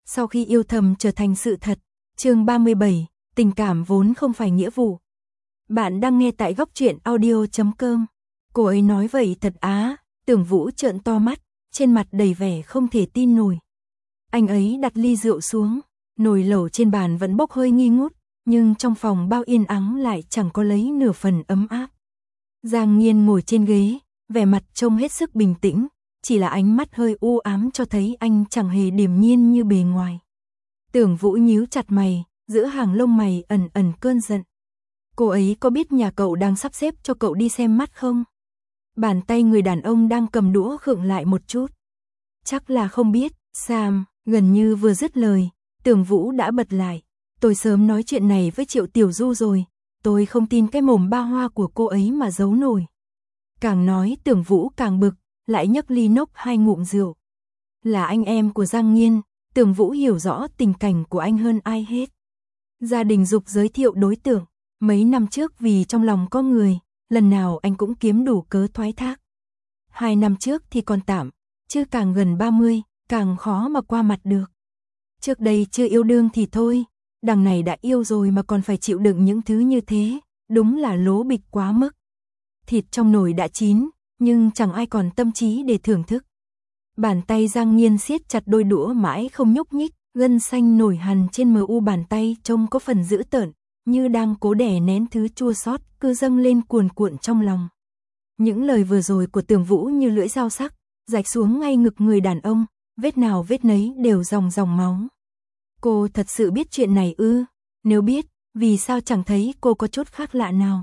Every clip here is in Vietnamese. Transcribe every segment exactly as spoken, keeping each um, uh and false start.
Sau khi yêu thầm trở thành sự thật. Chương ba mươi bảy, tình cảm vốn không phải nghĩa vụ. Bạn đang nghe tại góc truyện audio chấm com. Cô ấy nói vậy thật á? Tưởng Vũ trợn to mắt, trên mặt đầy vẻ không thể tin nổi. Anh ấy đặt ly rượu xuống, nồi lẩu trên bàn vẫn bốc hơi nghi ngút, nhưng trong phòng bao yên ắng lại chẳng có lấy nửa phần ấm áp. Giang Nghiên ngồi trên ghế, vẻ mặt trông hết sức bình tĩnh, chỉ là ánh mắt hơi u ám cho thấy anh chẳng hề điềm nhiên như bề ngoài. Tưởng Vũ nhíu chặt mày, giữa hàng lông mày ẩn ẩn cơn giận. Cô ấy có biết nhà cậu đang sắp xếp cho cậu đi xem mắt không? Bàn tay người đàn ông đang cầm đũa khựng lại một chút. Chắc là không biết, Sam, gần như vừa dứt lời, Tưởng Vũ đã bật lại. Tôi sớm nói chuyện này với Triệu Tiểu Du rồi, tôi không tin cái mồm ba hoa của cô ấy mà giấu nổi. Càng nói Tưởng Vũ càng bực, lại nhấc ly nốc hai ngụm rượu. Là anh em của Giang Nghiên, Tưởng Vũ hiểu rõ tình cảnh của anh hơn ai hết. Gia đình dục giới thiệu đối tượng, mấy năm trước vì trong lòng có người, lần nào anh cũng kiếm đủ cớ thoái thác. Hai năm trước thì còn tạm, chứ càng gần ba mươi, càng khó mà qua mặt được. Trước đây chưa yêu đương thì thôi, đằng này đã yêu rồi mà còn phải chịu đựng những thứ như thế, đúng là lố bịch quá mức. Thịt trong nồi đã chín, nhưng chẳng ai còn tâm trí để thưởng thức. Bàn tay Giang Nghiên siết chặt đôi đũa mãi không nhúc nhích, gân xanh nổi hằn trên mờ u bàn tay trông có phần dữ tợn, như đang cố đè nén thứ chua xót cứ dâng lên cuồn cuộn trong lòng. Những lời vừa rồi của Tưởng Vũ như lưỡi dao sắc, rạch xuống ngay ngực người đàn ông, vết nào vết nấy đều dòng dòng máu. Cô thật sự biết chuyện này ư? Nếu biết, vì sao chẳng thấy cô có chút khác lạ nào?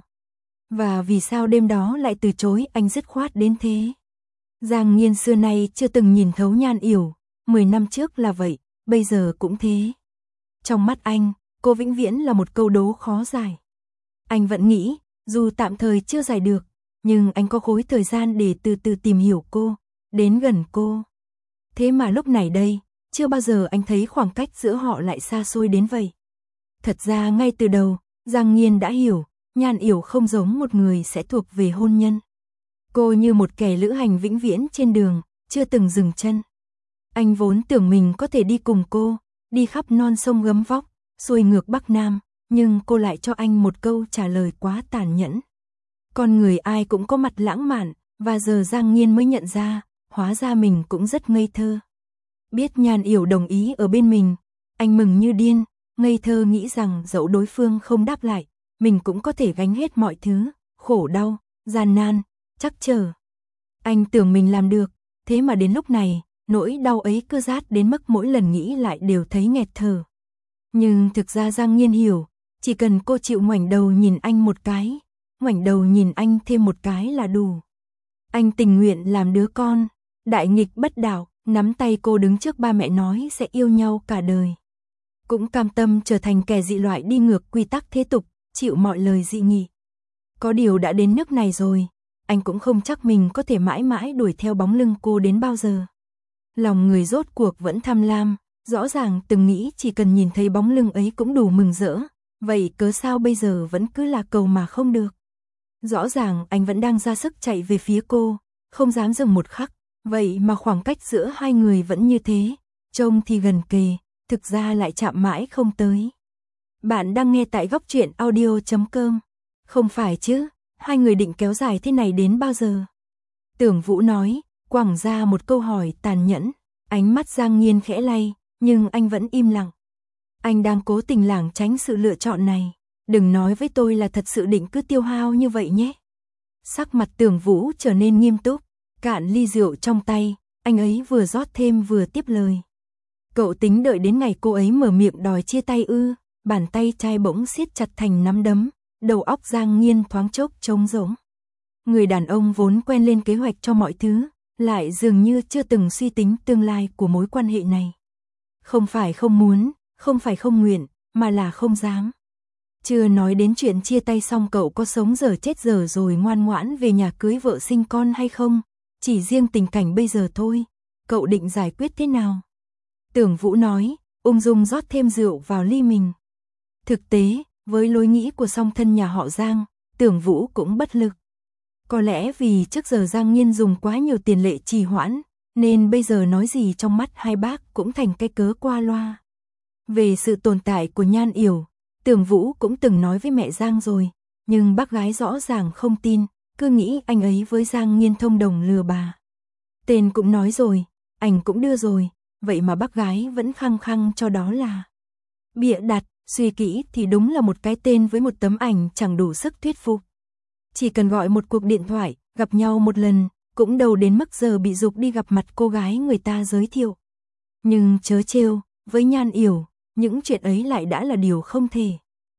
Và vì sao đêm đó lại từ chối anh dứt khoát đến thế? Giang Nghiên xưa nay chưa từng nhìn thấu Nhan Yểu, mười năm trước là vậy, bây giờ cũng thế. Trong mắt anh, cô vĩnh viễn là một câu đố khó giải. Anh vẫn nghĩ, dù tạm thời chưa giải được, nhưng anh có khối thời gian để từ từ tìm hiểu cô, đến gần cô. Thế mà lúc này đây, chưa bao giờ anh thấy khoảng cách giữa họ lại xa xôi đến vậy. Thật ra ngay từ đầu, Giang Nghiên đã hiểu, Nhan Yểu không giống một người sẽ thuộc về hôn nhân. Cô như một kẻ lữ hành vĩnh viễn trên đường, chưa từng dừng chân. Anh vốn tưởng mình có thể đi cùng cô, đi khắp non sông gấm vóc, xuôi ngược Bắc Nam, nhưng cô lại cho anh một câu trả lời quá tàn nhẫn. Con người ai cũng có mặt lãng mạn, và giờ Giang Nghiên mới nhận ra, hóa ra mình cũng rất ngây thơ. Biết Nhan Yểu đồng ý ở bên mình, anh mừng như điên, ngây thơ nghĩ rằng dẫu đối phương không đáp lại, mình cũng có thể gánh hết mọi thứ, khổ đau, gian nan, trắc trở. Anh tưởng mình làm được, thế mà đến lúc này, nỗi đau ấy cứ rát đến mức mỗi lần nghĩ lại đều thấy nghẹt thở. Nhưng thực ra Giang Nghiên hiểu, chỉ cần cô chịu ngoảnh đầu nhìn anh một cái, ngoảnh đầu nhìn anh thêm một cái là đủ. Anh tình nguyện làm đứa con, đại nghịch bất đạo, nắm tay cô đứng trước ba mẹ nói sẽ yêu nhau cả đời. Cũng cam tâm trở thành kẻ dị loại đi ngược quy tắc thế tục, chịu mọi lời dị nghị. Có điều đã đến nước này rồi, anh cũng không chắc mình có thể mãi mãi đuổi theo bóng lưng cô đến bao giờ. Lòng người rốt cuộc vẫn tham lam, rõ ràng từng nghĩ chỉ cần nhìn thấy bóng lưng ấy cũng đủ mừng rỡ, vậy cớ sao bây giờ vẫn cứ là cầu mà không được. Rõ ràng anh vẫn đang ra sức chạy về phía cô, không dám dừng một khắc, vậy mà khoảng cách giữa hai người vẫn như thế, trông thì gần kề, thực ra lại chạm mãi không tới. Bạn đang nghe tại góc truyện audio chấm com. Không phải chứ, hai người định kéo dài thế này đến bao giờ? Tưởng Vũ nói, quẳng ra một câu hỏi tàn nhẫn, ánh mắt Giang Nghiên khẽ lay, nhưng anh vẫn im lặng. Anh đang cố tình lảng tránh sự lựa chọn này, đừng nói với tôi là thật sự định cứ tiêu hao như vậy nhé. Sắc mặt Tưởng Vũ trở nên nghiêm túc, cạn ly rượu trong tay, anh ấy vừa rót thêm vừa tiếp lời. Cậu tính đợi đến ngày cô ấy mở miệng đòi chia tay ư? Bàn tay trai bỗng siết chặt thành nắm đấm, đầu óc Giang Nghiên thoáng chốc trống rỗng. Người đàn ông vốn quen lên kế hoạch cho mọi thứ, lại dường như chưa từng suy tính tương lai của mối quan hệ này. Không phải không muốn, không phải không nguyện, mà là không dám. Chưa nói đến chuyện chia tay xong cậu có sống giờ chết giờ rồi ngoan ngoãn về nhà cưới vợ sinh con hay không, chỉ riêng tình cảnh bây giờ thôi, cậu định giải quyết thế nào? Tưởng Vũ nói, ung dung rót thêm rượu vào ly mình. Thực tế, với lối nghĩ của song thân nhà họ Giang, Tưởng Vũ cũng bất lực. Có lẽ vì trước giờ Giang Nghiên dùng quá nhiều tiền lệ trì hoãn, nên bây giờ nói gì trong mắt hai bác cũng thành cái cớ qua loa. Về sự tồn tại của Nhan Yểu, Tưởng Vũ cũng từng nói với mẹ Giang rồi, nhưng bác gái rõ ràng không tin, cứ nghĩ anh ấy với Giang Nghiên thông đồng lừa bà. Tên cũng nói rồi, ảnh cũng đưa rồi, vậy mà bác gái vẫn khăng khăng cho đó là bịa đặt, suy kỹ thì đúng là một cái tên với một tấm ảnh chẳng đủ sức thuyết phục. Chỉ cần gọi một cuộc điện thoại, gặp nhau một lần, cũng đâu đến mức giờ bị giục đi gặp mặt cô gái người ta giới thiệu. Nhưng chớ trêu, với Nhan Yểu, những chuyện ấy lại đã là điều không thể.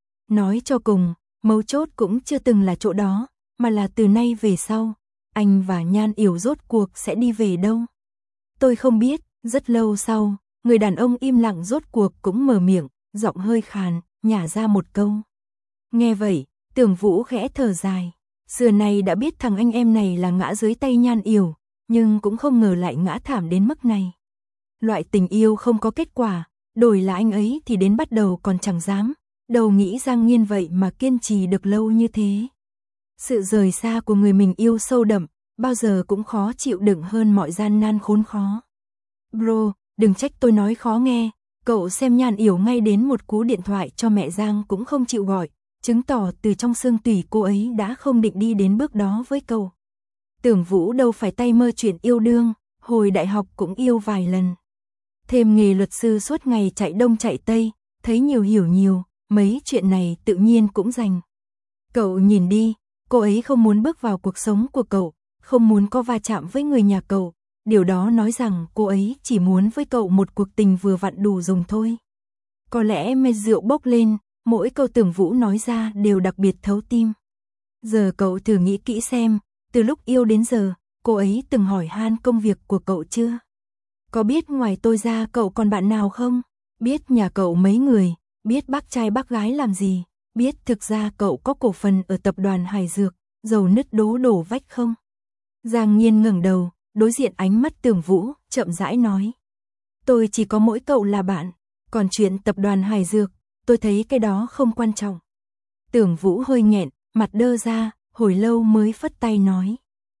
Nói cho cùng, mấu chốt cũng chưa từng là chỗ đó, mà là từ nay về sau, anh và Nhan Yểu rốt cuộc sẽ đi về đâu. Tôi không biết, rất lâu sau, người đàn ông im lặng rốt cuộc cũng mở miệng, giọng hơi khàn, nhả ra một câu. Nghe vậy, Tưởng Vũ khẽ thở dài. Xưa nay đã biết thằng anh em này là ngã dưới tay Nhan Yểu, nhưng cũng không ngờ lại ngã thảm đến mức này. Loại tình yêu không có kết quả, đổi là anh ấy thì đến bắt đầu còn chẳng dám, đâu nghĩ Giang Nghiên vậy mà kiên trì được lâu như thế. Sự rời xa của người mình yêu sâu đậm, bao giờ cũng khó chịu đựng hơn mọi gian nan khốn khó. Bro, đừng trách tôi nói khó nghe, cậu xem Nhan Yểu ngay đến một cú điện thoại cho mẹ Giang cũng không chịu gọi, chứng tỏ từ trong xương tủy cô ấy đã không định đi đến bước đó với cậu. Tưởng Vũ đâu phải tay mơ chuyện yêu đương, hồi đại học cũng yêu vài lần. Thêm nghề luật sư suốt ngày chạy đông chạy tây, thấy nhiều hiểu nhiều, mấy chuyện này tự nhiên cũng dành. Cậu nhìn đi, cô ấy không muốn bước vào cuộc sống của cậu, không muốn có va chạm với người nhà cậu, điều đó nói rằng cô ấy chỉ muốn với cậu một cuộc tình vừa vặn đủ dùng thôi. Có lẽ mê rượu bốc lên, mỗi câu Tưởng Vũ nói ra đều đặc biệt thấu tim. Giờ cậu thử nghĩ kỹ xem, từ lúc yêu đến giờ, cô ấy từng hỏi han công việc của cậu chưa? Có biết ngoài tôi ra cậu còn bạn nào không? Biết nhà cậu mấy người, biết bác trai bác gái làm gì, biết thực ra cậu có cổ phần ở tập đoàn Hải Dược, dầu nứt đố đổ vách không? Giang Nghiên ngẩng đầu, đối diện ánh mắt Tưởng Vũ, chậm rãi nói. Tôi chỉ có mỗi cậu là bạn, còn chuyện tập đoàn Hải Dược, tôi thấy cái đó không quan trọng. Tưởng Vũ hơi nghẹn, mặt đơ ra, hồi lâu mới phất tay nói.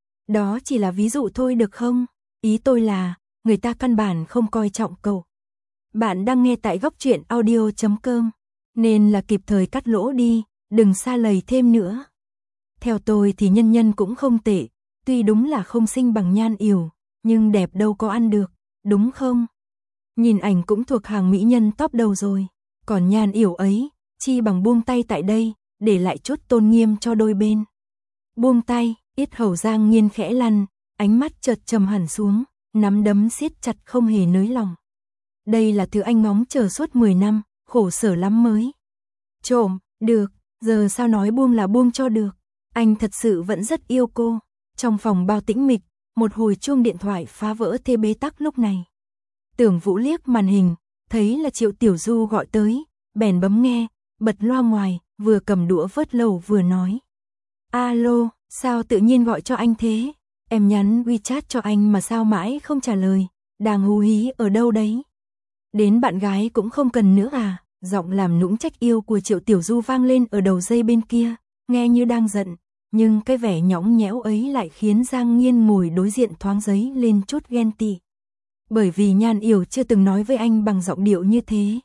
Đó chỉ là ví dụ thôi được không? Ý tôi là, người ta căn bản không coi trọng cậu. Bạn đang nghe tại góc truyện audio chấm com, nên là kịp thời cắt lỗ đi, đừng xa lầy thêm nữa. Theo tôi thì Nhân Nhân cũng không tệ, tuy đúng là không xinh bằng Nhan Yểu, nhưng đẹp đâu có ăn được, đúng không? Nhìn ảnh cũng thuộc hàng mỹ nhân top đầu rồi, còn Nhan Yểu ấy, chi bằng buông tay tại đây, để lại chút tôn nghiêm cho đôi bên. Buông tay, yết hầu Giang Nghiên khẽ lăn, ánh mắt chợt trầm hẳn xuống, nắm đấm siết chặt không hề nới lòng. Đây là thứ anh ngóng chờ suốt mười năm, khổ sở lắm mới. Trộm, được, giờ sao nói buông là buông cho được. Anh thật sự vẫn rất yêu cô. Trong phòng bao tĩnh mịch, một hồi chuông điện thoại phá vỡ thế bế tắc lúc này. Tưởng Vũ liếc màn hình, thấy là Triệu Tiểu Du gọi tới, bèn bấm nghe, bật loa ngoài, vừa cầm đũa vớt lẩu vừa nói. Alo, sao tự nhiên gọi cho anh thế? Em nhắn WeChat cho anh mà sao mãi không trả lời, đang hú hí ở đâu đấy? Đến bạn gái cũng không cần nữa à? Giọng làm nũng trách yêu của Triệu Tiểu Du vang lên ở đầu dây bên kia, nghe như đang giận, nhưng cái vẻ nhõng nhẽo ấy lại khiến Giang Nghiên ngồi đối diện thoáng dấy lên chút ghen tị. Bởi vì Nhan Yểu chưa từng nói với anh bằng giọng điệu như thế.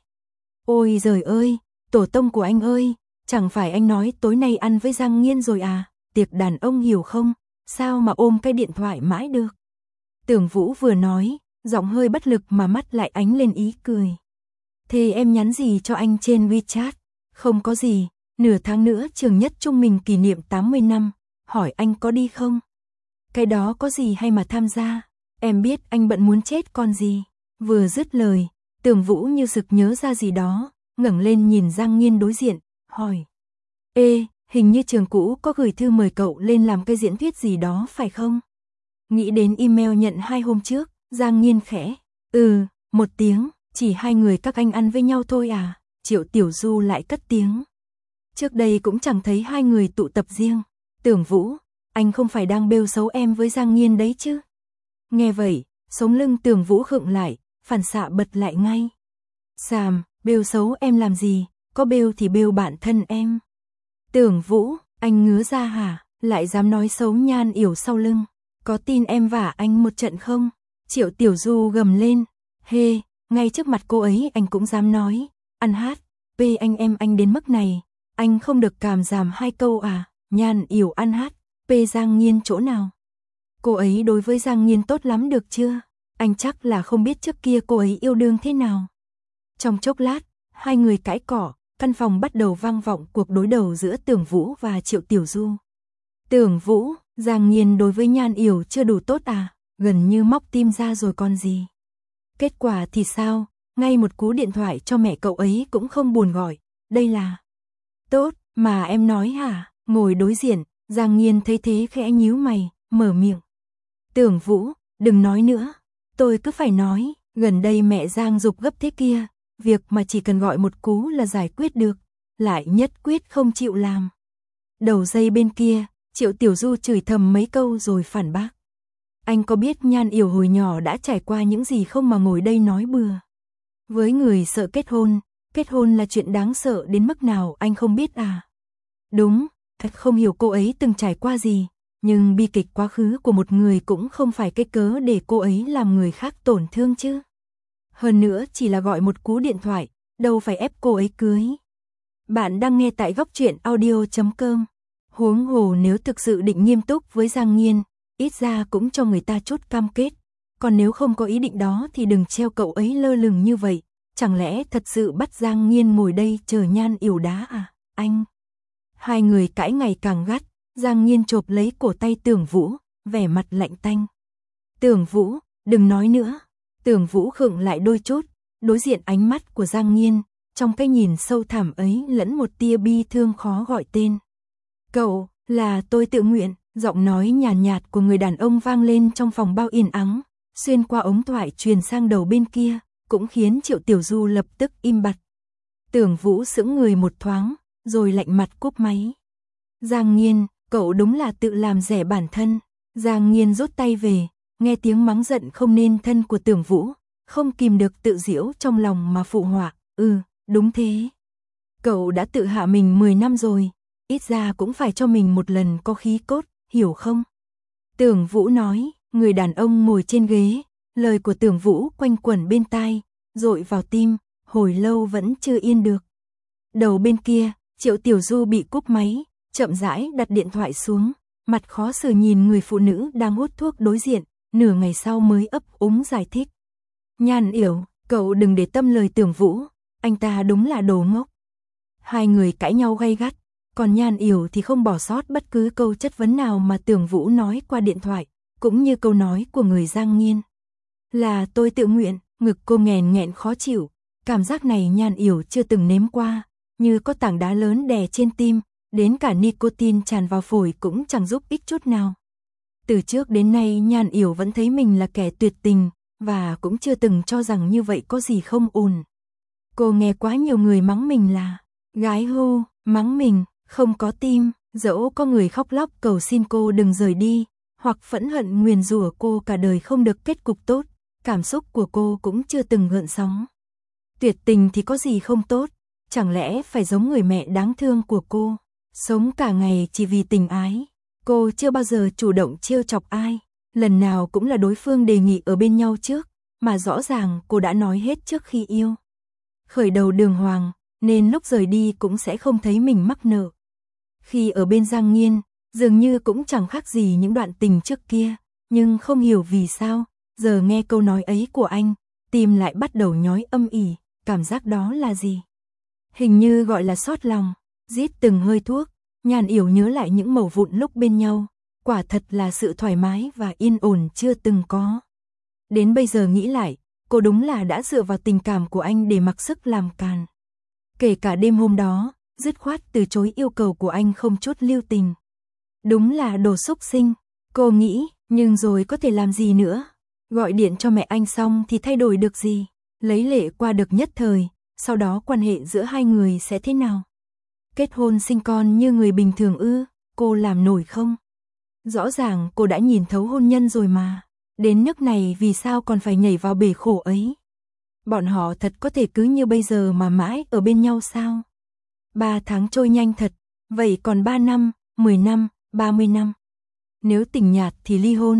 Ôi giời ơi, tổ tông của anh ơi, chẳng phải anh nói tối nay ăn với Giang Nghiên rồi à? Tiệc đàn ông hiểu không? Sao mà ôm cái điện thoại mãi được? Tưởng Vũ vừa nói, giọng hơi bất lực mà mắt lại ánh lên ý cười. Thế em nhắn gì cho anh trên WeChat? Không có gì, nửa tháng nữa trường nhất trung mình kỷ niệm tám mươi năm, hỏi anh có đi không? Cái đó có gì hay mà tham gia? Em biết anh bận muốn chết con gì. Vừa dứt lời, Tưởng Vũ như sực nhớ ra gì đó, ngẩng lên nhìn Giang Nghiên đối diện, hỏi. Ê, hình như trường cũ có gửi thư mời cậu lên làm cái diễn thuyết gì đó phải không? Nghĩ đến email nhận hai hôm trước, Giang Nghiên khẽ. Ừ, một tiếng, chỉ hai người các anh ăn với nhau thôi à? Triệu Tiểu Du lại cất tiếng. Trước đây cũng chẳng thấy hai người tụ tập riêng. Tưởng Vũ, anh không phải đang bêu xấu em với Giang Nghiên đấy chứ? Nghe vậy, sống lưng Tưởng Vũ khựng lại, phản xạ bật lại ngay. Sàm, bêu xấu em làm gì, có bêu thì bêu bạn thân em. Tưởng Vũ, anh ngứa ra hả, lại dám nói xấu Nhan Yểu sau lưng, có tin em vả anh một trận không? Triệu Tiểu Du gầm lên, hê, ngay trước mặt cô ấy anh cũng dám nói, ăn hát, pê anh em anh đến mức này, anh không được cảm giảm hai câu à, Nhan Yểu ăn hát, pê Giang Nghiên chỗ nào. Cô ấy đối với Giang Nghiên tốt lắm được chưa, anh chắc là không biết trước kia cô ấy yêu đương thế nào. Trong chốc lát, hai người cãi cỏ, căn phòng bắt đầu vang vọng cuộc đối đầu giữa Tưởng Vũ và Triệu Tiểu Du. Tưởng Vũ, Giang Nghiên đối với Nhan Yểu chưa đủ tốt à, gần như móc tim ra rồi còn gì. Kết quả thì sao, ngay một cú điện thoại cho mẹ cậu ấy cũng không buồn gọi, đây là tốt mà em nói hả, ngồi đối diện, Giang Nghiên thấy thế khẽ nhíu mày, mở miệng. Tưởng Vũ, đừng nói nữa, tôi cứ phải nói, gần đây mẹ Giang giục gấp thế kia, việc mà chỉ cần gọi một cú là giải quyết được, lại nhất quyết không chịu làm. Đầu dây bên kia, Triệu Tiểu Du chửi thầm mấy câu rồi phản bác. Anh có biết Nhan Yểu hồi nhỏ đã trải qua những gì không mà ngồi đây nói bừa. Với người sợ kết hôn, kết hôn là chuyện đáng sợ đến mức nào anh không biết à. Đúng, không hiểu cô ấy từng trải qua gì, nhưng bi kịch quá khứ của một người cũng không phải cái cớ để cô ấy làm người khác tổn thương chứ. Hơn nữa chỉ là gọi một cú điện thoại, đâu phải ép cô ấy cưới. Bạn đang nghe tại góc truyện audio chấm com. Huống hồ nếu thực sự định nghiêm túc với Giang Nghiên, ít ra cũng cho người ta chút cam kết. Còn nếu không có ý định đó thì đừng treo cậu ấy lơ lửng như vậy. Chẳng lẽ thật sự bắt Giang Nghiên ngồi đây chờ Nhan Yểu đá à, anh? Hai người cãi ngày càng gắt, Giang Nghiên chộp lấy cổ tay Tưởng Vũ, vẻ mặt lạnh tanh. Tưởng Vũ, đừng nói nữa. Tưởng Vũ khựng lại đôi chút, đối diện ánh mắt của Giang Nghiên, trong cái nhìn sâu thẳm ấy lẫn một tia bi thương khó gọi tên. Cậu, là tôi tự nguyện, giọng nói nhàn nhạt, nhạt của người đàn ông vang lên trong phòng bao yên ắng, xuyên qua ống thoại truyền sang đầu bên kia, cũng khiến Triệu Tiểu Du lập tức im bặt. Tưởng Vũ sững người một thoáng, rồi lạnh mặt cúp máy. Giang Nghiên, cậu đúng là tự làm rẻ bản thân. Giang Nghiên rút tay về, nghe tiếng mắng giận không nên thân của Tưởng Vũ, không kìm được tự giễu trong lòng mà phụ họa, ừ, đúng thế. Cậu đã tự hạ mình mười năm rồi, ít ra cũng phải cho mình một lần có khí cốt, hiểu không? Tưởng Vũ nói, người đàn ông ngồi trên ghế, lời của Tưởng Vũ quanh quẩn bên tai, dội vào tim, hồi lâu vẫn chưa yên được. Đầu bên kia, Triệu Tiểu Du bị cúp máy, chậm rãi đặt điện thoại xuống, mặt khó xử nhìn người phụ nữ đang hút thuốc đối diện, nửa ngày sau mới ấp úng giải thích. Nhan Yểu, cậu đừng để tâm lời Tưởng Vũ, anh ta đúng là đồ ngốc. Hai người cãi nhau gay gắt, còn Nhan Yểu thì không bỏ sót bất cứ câu chất vấn nào mà Tưởng Vũ nói qua điện thoại, cũng như câu nói của người Giang Nghiên. Là tôi tự nguyện, ngực cô nghẹn nghẹn khó chịu, cảm giác này Nhan Yểu chưa từng nếm qua, như có tảng đá lớn đè trên tim, đến cả nicotine tràn vào phổi cũng chẳng giúp ích chút nào. Từ trước đến nay Nhan Yểu vẫn thấy mình là kẻ tuyệt tình, và cũng chưa từng cho rằng như vậy có gì không ổn. Cô nghe quá nhiều người mắng mình là gái hưu, mắng mình không có tim, dẫu có người khóc lóc cầu xin cô đừng rời đi, hoặc phẫn hận nguyền rủa cô cả đời không được kết cục tốt, cảm xúc của cô cũng chưa từng gợn sóng. Tuyệt tình thì có gì không tốt, chẳng lẽ phải giống người mẹ đáng thương của cô, sống cả ngày chỉ vì tình ái. Cô chưa bao giờ chủ động trêu chọc ai, lần nào cũng là đối phương đề nghị ở bên nhau trước, mà rõ ràng cô đã nói hết trước khi yêu. Khởi đầu đường hoàng, nên lúc rời đi cũng sẽ không thấy mình mắc nợ. Khi ở bên Giang Nghiên, dường như cũng chẳng khác gì những đoạn tình trước kia, nhưng không hiểu vì sao, giờ nghe câu nói ấy của anh, tim lại bắt đầu nhói âm ỉ, cảm giác đó là gì? Hình như gọi là xót lòng, rít từng hơi thuốc, Nhan Yểu nhớ lại những mẩu vụn lúc bên nhau, quả thật là sự thoải mái và yên ổn chưa từng có. Đến bây giờ nghĩ lại, cô đúng là đã dựa vào tình cảm của anh để mặc sức làm càn. Kể cả đêm hôm đó, dứt khoát từ chối yêu cầu của anh không chút lưu tình. Đúng là đồ xúc sinh, cô nghĩ, nhưng rồi có thể làm gì nữa? Gọi điện cho mẹ anh xong thì thay đổi được gì? Lấy lệ qua được nhất thời, sau đó quan hệ giữa hai người sẽ thế nào? Kết hôn sinh con như người bình thường ư, cô làm nổi không? Rõ ràng cô đã nhìn thấu hôn nhân rồi mà, đến nước này vì sao còn phải nhảy vào bể khổ ấy? Bọn họ thật có thể cứ như bây giờ mà mãi ở bên nhau sao? Ba tháng trôi nhanh thật, vậy còn ba năm, mười năm, ba mươi năm. Nếu tình nhạt thì ly hôn,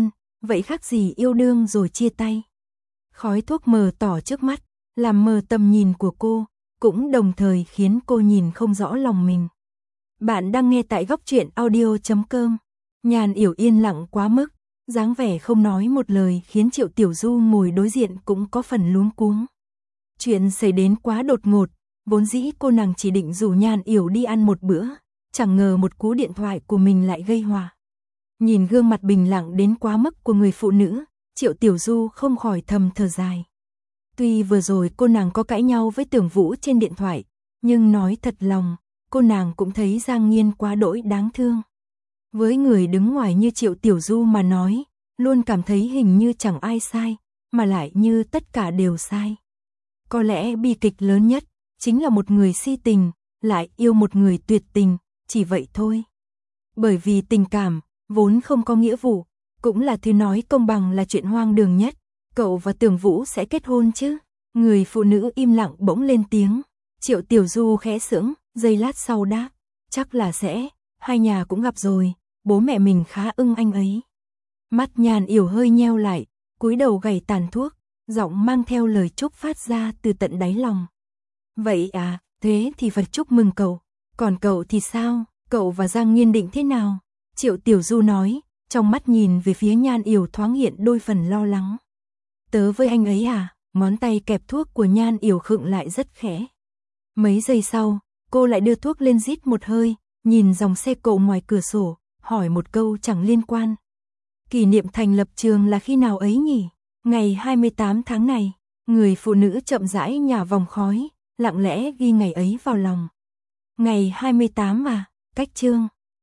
vậy khác gì yêu đương rồi chia tay. Khói thuốc mờ tỏ trước mắt, làm mờ tầm nhìn của cô, cũng đồng thời khiến cô nhìn không rõ lòng mình. Bạn đang nghe tại góc truyện audio chấm com. Nhan Yểu yên lặng quá mức, dáng vẻ không nói một lời khiến Triệu Tiểu Du ngồi đối diện cũng có phần luống cuống. Chuyện xảy đến quá đột ngột, vốn dĩ cô nàng chỉ định rủ Nhan Yểu đi ăn một bữa, chẳng ngờ một cú điện thoại của mình lại gây hòa. Nhìn gương mặt bình lặng đến quá mức của người phụ nữ, Triệu Tiểu Du không khỏi thầm thở dài. Tuy vừa rồi cô nàng có cãi nhau với Tưởng Vũ trên điện thoại, nhưng nói thật lòng, cô nàng cũng thấy Giang Nghiên quá đỗi đáng thương. Với người đứng ngoài như Triệu Tiểu Du mà nói, luôn cảm thấy hình như chẳng ai sai, mà lại như tất cả đều sai. Có lẽ bi kịch lớn nhất, chính là một người si tình, lại yêu một người tuyệt tình, chỉ vậy thôi. Bởi vì tình cảm, vốn không có nghĩa vụ, cũng là thứ nói công bằng là chuyện hoang đường nhất. Cậu và Tưởng Vũ sẽ kết hôn chứ? Người phụ nữ im lặng bỗng lên tiếng. Triệu Tiểu Du khẽ sững, giây lát sau đáp. Chắc là sẽ, hai nhà cũng gặp rồi, bố mẹ mình khá ưng anh ấy. Mắt Nhan Yểu hơi nheo lại, cúi đầu gảy tàn thuốc, giọng mang theo lời chúc phát ra từ tận đáy lòng. Vậy à, thế thì Phật chúc mừng cậu. Còn cậu thì sao, cậu và Giang Nghiên định thế nào? Triệu Tiểu Du nói, trong mắt nhìn về phía Nhan Yểu thoáng hiện đôi phần lo lắng. Tớ với anh ấy à? Ngón tay kẹp thuốc của Nhan Yểu khựng lại rất khẽ. Mấy giây sau, cô lại đưa thuốc lên rít một hơi, nhìn dòng xe cộ ngoài cửa sổ, hỏi một câu chẳng liên quan. Kỷ niệm thành lập trường là khi nào ấy nhỉ? Ngày hai mươi tám tháng này. Người phụ nữ chậm rãi nhả vòng khói, lặng lẽ ghi ngày ấy vào lòng. Ngày hai mươi tám à? Cách chương